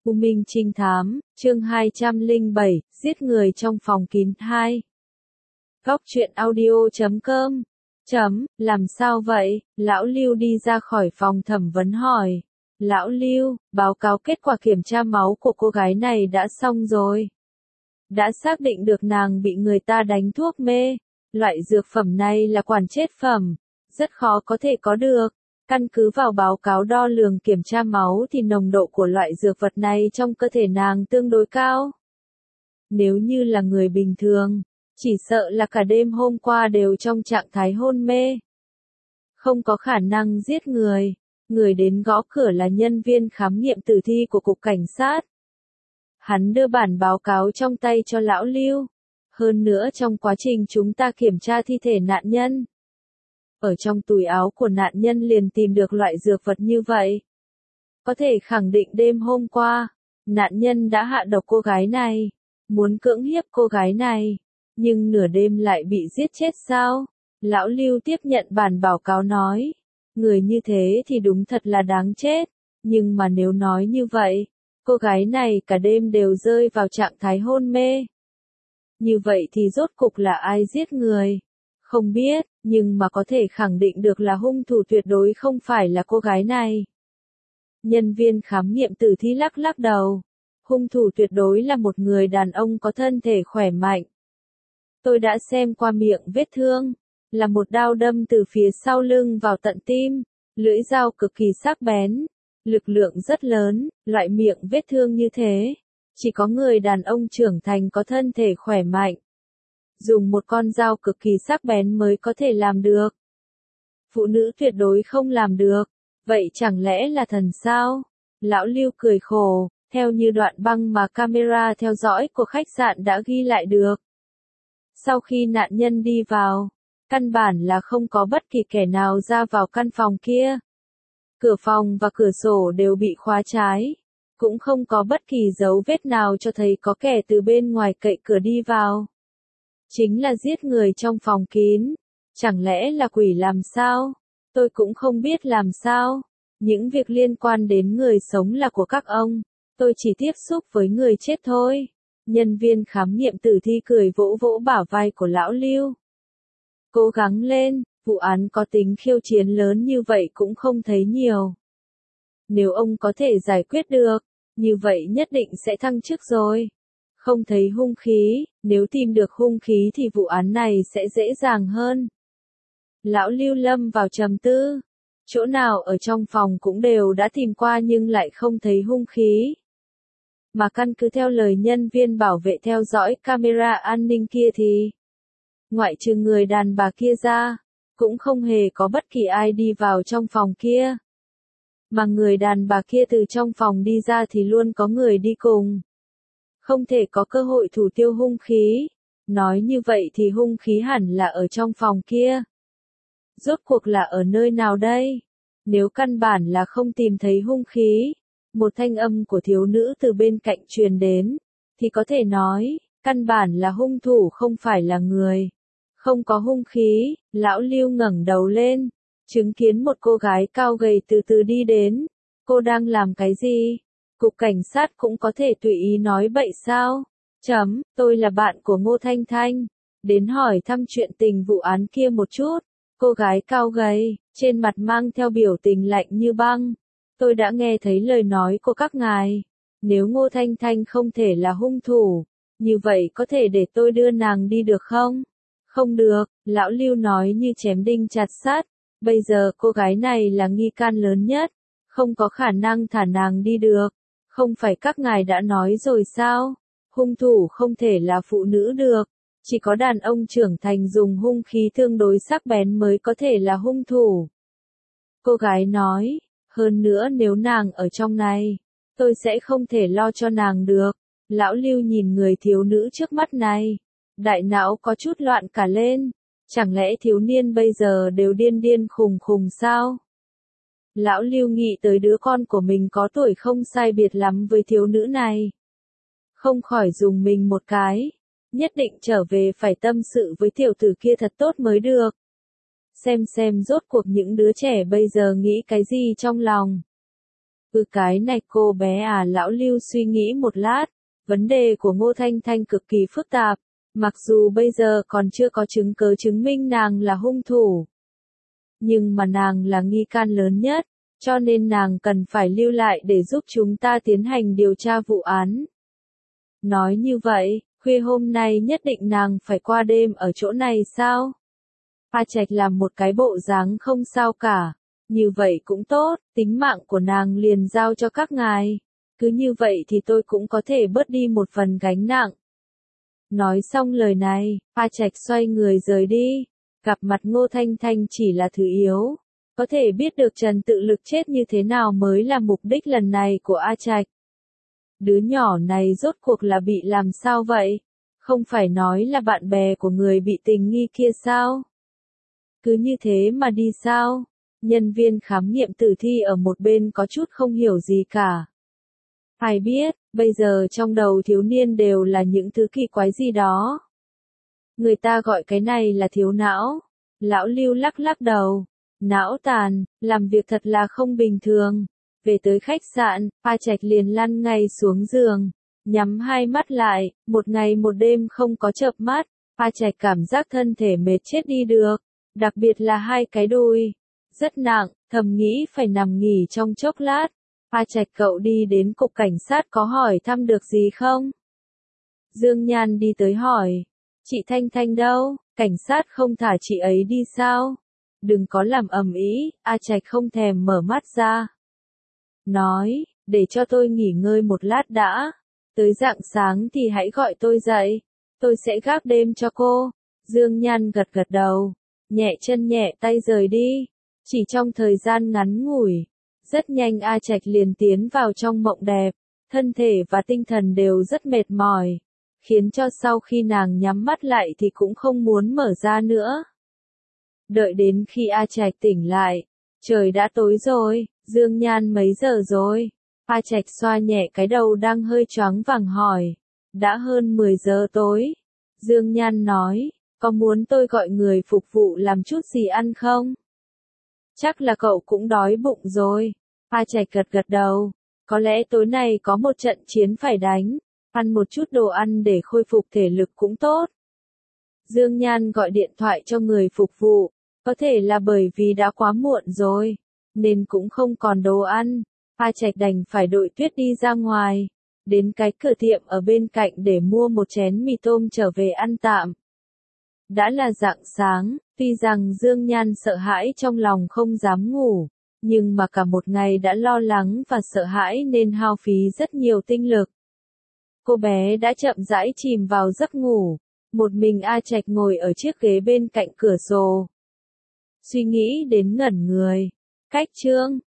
U Minh Trinh Thám, chương 207, giết người trong phòng kín 2. Góc truyện audio.com. Làm sao vậy? Lão Lưu đi ra khỏi phòng thẩm vấn hỏi. Lão Lưu, báo cáo kết quả kiểm tra máu của cô gái này đã xong rồi. Đã xác định được nàng bị người ta đánh thuốc mê. Loại dược phẩm này là quản chết phẩm, rất khó có thể có được. Căn cứ vào báo cáo đo lường kiểm tra máu thì nồng độ của loại dược vật này trong cơ thể nàng tương đối cao. Nếu như là người bình thường, chỉ sợ là cả đêm hôm qua đều trong trạng thái hôn mê. Không có khả năng giết người. Người đến gõ cửa là nhân viên khám nghiệm tử thi của cục cảnh sát. Hắn đưa bản báo cáo trong tay cho lão Lưu. Hơn nữa trong quá trình chúng ta kiểm tra thi thể nạn nhân, ở trong túi áo của nạn nhân liền tìm được loại dược vật như vậy. Có thể khẳng định đêm hôm qua, nạn nhân đã hạ độc cô gái này, muốn cưỡng hiếp cô gái này, nhưng nửa đêm lại bị giết chết sao? Lão Lưu tiếp nhận bản báo cáo nói, người như thế thì đúng thật là đáng chết, nhưng mà nếu nói như vậy, cô gái này cả đêm đều rơi vào trạng thái hôn mê. Như vậy thì rốt cục là ai giết người? Không biết, nhưng mà có thể khẳng định được là hung thủ tuyệt đối không phải là cô gái này. Nhân viên khám nghiệm tử thi lắc lắc đầu. Hung thủ tuyệt đối là một người đàn ông có thân thể khỏe mạnh. Tôi đã xem qua miệng vết thương, là một đao đâm từ phía sau lưng vào tận tim, lưỡi dao cực kỳ sắc bén, lực lượng rất lớn, loại miệng vết thương như thế. Chỉ có người đàn ông trưởng thành có thân thể khỏe mạnh, dùng một con dao cực kỳ sắc bén mới có thể làm được. Phụ nữ tuyệt đối không làm được, vậy chẳng lẽ là thần sao? Lão Lưu cười khổ, theo như đoạn băng mà camera theo dõi của khách sạn đã ghi lại được. Sau khi nạn nhân đi vào, căn bản là không có bất kỳ kẻ nào ra vào căn phòng kia. Cửa phòng và cửa sổ đều bị khóa trái. Cũng không có bất kỳ dấu vết nào cho thấy có kẻ từ bên ngoài cậy cửa đi vào. Chính là giết người trong phòng kín. Chẳng lẽ là quỷ làm sao? Tôi cũng không biết làm sao. Những việc liên quan đến người sống là của các ông. Tôi chỉ tiếp xúc với người chết thôi. Nhân viên khám nghiệm tử thi cười vỗ vỗ bả vai của lão Lưu. Cố gắng lên, vụ án có tính khiêu chiến lớn như vậy cũng không thấy nhiều. Nếu ông có thể giải quyết được, như vậy nhất định sẽ thăng chức rồi. Không thấy hung khí, nếu tìm được hung khí thì vụ án này sẽ dễ dàng hơn. Lão Lưu lâm vào trầm tư. Chỗ nào ở trong phòng cũng đều đã tìm qua nhưng lại không thấy hung khí. Mà căn cứ theo lời nhân viên bảo vệ theo dõi camera an ninh kia thì, ngoại trừ người đàn bà kia ra, cũng không hề có bất kỳ ai đi vào trong phòng kia. Mà người đàn bà kia từ trong phòng đi ra thì luôn có người đi cùng. Không thể có cơ hội thủ tiêu hung khí. Nói như vậy thì hung khí hẳn là ở trong phòng kia. Rốt cuộc là ở nơi nào đây? Nếu căn bản là không tìm thấy hung khí, một thanh âm của thiếu nữ từ bên cạnh truyền đến, thì có thể nói, căn bản là hung thủ không phải là người. Không có hung khí, lão Lưu ngẩng đầu lên, chứng kiến một cô gái cao gầy từ từ đi đến. Cô đang làm cái gì? Cục cảnh sát cũng có thể tùy ý nói bậy sao? Tôi là bạn của Ngô Thanh Thanh. Đến hỏi thăm chuyện tình vụ án kia một chút. Cô gái cao gầy, trên mặt mang theo biểu tình lạnh như băng. Tôi đã nghe thấy lời nói của các ngài. Nếu Ngô Thanh Thanh không thể là hung thủ, như vậy có thể để tôi đưa nàng đi được không? Không được, lão Lưu nói như chém đinh chặt sắt. Bây giờ cô gái này là nghi can lớn nhất, không có khả năng thả nàng đi được. Không phải các ngài đã nói rồi sao? Hung thủ không thể là phụ nữ được, chỉ có đàn ông trưởng thành dùng hung khí tương đối sắc bén mới có thể là hung thủ. Cô gái nói, hơn nữa nếu nàng ở trong này, tôi sẽ không thể lo cho nàng được. Lão Lưu nhìn người thiếu nữ trước mắt này, đại não có chút loạn cả lên. Chẳng lẽ thiếu niên bây giờ đều điên điên khùng khùng sao? Lão Lưu nghĩ tới đứa con của mình có tuổi không sai biệt lắm với thiếu nữ này. Không khỏi dùng mình một cái. Nhất định trở về phải tâm sự với tiểu tử kia thật tốt mới được. Xem rốt cuộc những đứa trẻ bây giờ nghĩ cái gì trong lòng. Cái này cô bé à, lão Lưu suy nghĩ một lát, vấn đề của Ngô Thanh Thanh cực kỳ phức tạp, mặc dù bây giờ còn chưa có chứng cứ chứng minh nàng là hung thủ. Nhưng mà nàng là nghi can lớn nhất, cho nên nàng cần phải lưu lại để giúp chúng ta tiến hành điều tra vụ án. Nói như vậy, khuya hôm nay nhất định nàng phải qua đêm ở chỗ này sao? A Trạch làm một cái bộ dáng không sao cả. Như vậy cũng tốt, tính mạng của nàng liền giao cho các ngài. Cứ như vậy thì tôi cũng có thể bớt đi một phần gánh nặng. Nói xong lời này, A Trạch xoay người rời đi. Gặp mặt Ngô Thanh Thanh chỉ là thứ yếu. Có thể biết được Trần Tự Lực chết như thế nào mới là mục đích lần này của A Trạch. Đứa nhỏ này rốt cuộc là bị làm sao vậy? Không phải nói là bạn bè của người bị tình nghi kia sao? Cứ như thế mà đi sao? Nhân viên khám nghiệm tử thi ở một bên có chút không hiểu gì cả. Ai biết, bây giờ trong đầu thiếu niên đều là những thứ kỳ quái gì đó. Người ta gọi cái này là thiếu não. Lão Lưu lắc lắc đầu. Não tàn, làm việc thật là không bình thường. Về tới khách sạn, A Trạch liền lăn ngay xuống giường. Nhắm hai mắt lại, một ngày một đêm không có chợp mắt. A Trạch cảm giác thân thể mệt chết đi được. Đặc biệt là hai cái đùi. Rất nặng, thầm nghĩ phải nằm nghỉ trong chốc lát. A Trạch cậu đi đến cục cảnh sát có hỏi thăm được gì không? Dương Nhan đi tới hỏi. Chị Thanh Thanh đâu? Cảnh sát không thả chị ấy đi sao? Đừng có làm ầm ĩ. A Trạch không thèm mở mắt ra. Nói, để cho tôi nghỉ ngơi một lát đã. Tới rạng sáng thì hãy gọi tôi dậy. Tôi sẽ gác đêm cho cô. Dương Nhan gật gật đầu. Nhẹ chân nhẹ tay rời đi. Chỉ trong thời gian ngắn ngủi, rất nhanh A Trạch liền tiến vào trong mộng đẹp, thân thể và tinh thần đều rất mệt mỏi, khiến cho sau khi nàng nhắm mắt lại thì cũng không muốn mở ra nữa. Đợi đến khi A Trạch tỉnh lại, trời đã tối rồi. Dương Nhan mấy giờ rồi? A Trạch xoa nhẹ cái đầu đang hơi choáng váng hỏi. Đã hơn 10 giờ tối. Dương Nhan nói, có muốn tôi gọi người phục vụ làm chút gì ăn không? Chắc là cậu cũng đói bụng rồi. A Trạch gật gật đầu. Có lẽ tối nay có một trận chiến phải đánh. Ăn một chút đồ ăn để khôi phục thể lực cũng tốt. Dương Nhan gọi điện thoại cho người phục vụ. Có thể là bởi vì đã quá muộn rồi, nên cũng không còn đồ ăn. A Trạch đành phải đội Tuyết đi ra ngoài. Đến cái cửa tiệm ở bên cạnh để mua một chén mì tôm trở về ăn tạm. Đã là rạng sáng, tuy rằng Dương Nhan sợ hãi trong lòng không dám ngủ, nhưng mà cả một ngày đã lo lắng và sợ hãi nên hao phí rất nhiều tinh lực. Cô bé đã chậm rãi chìm vào giấc ngủ, một mình A Trạch ngồi ở chiếc ghế bên cạnh cửa sổ. Suy nghĩ đến ngẩn người. Cách chương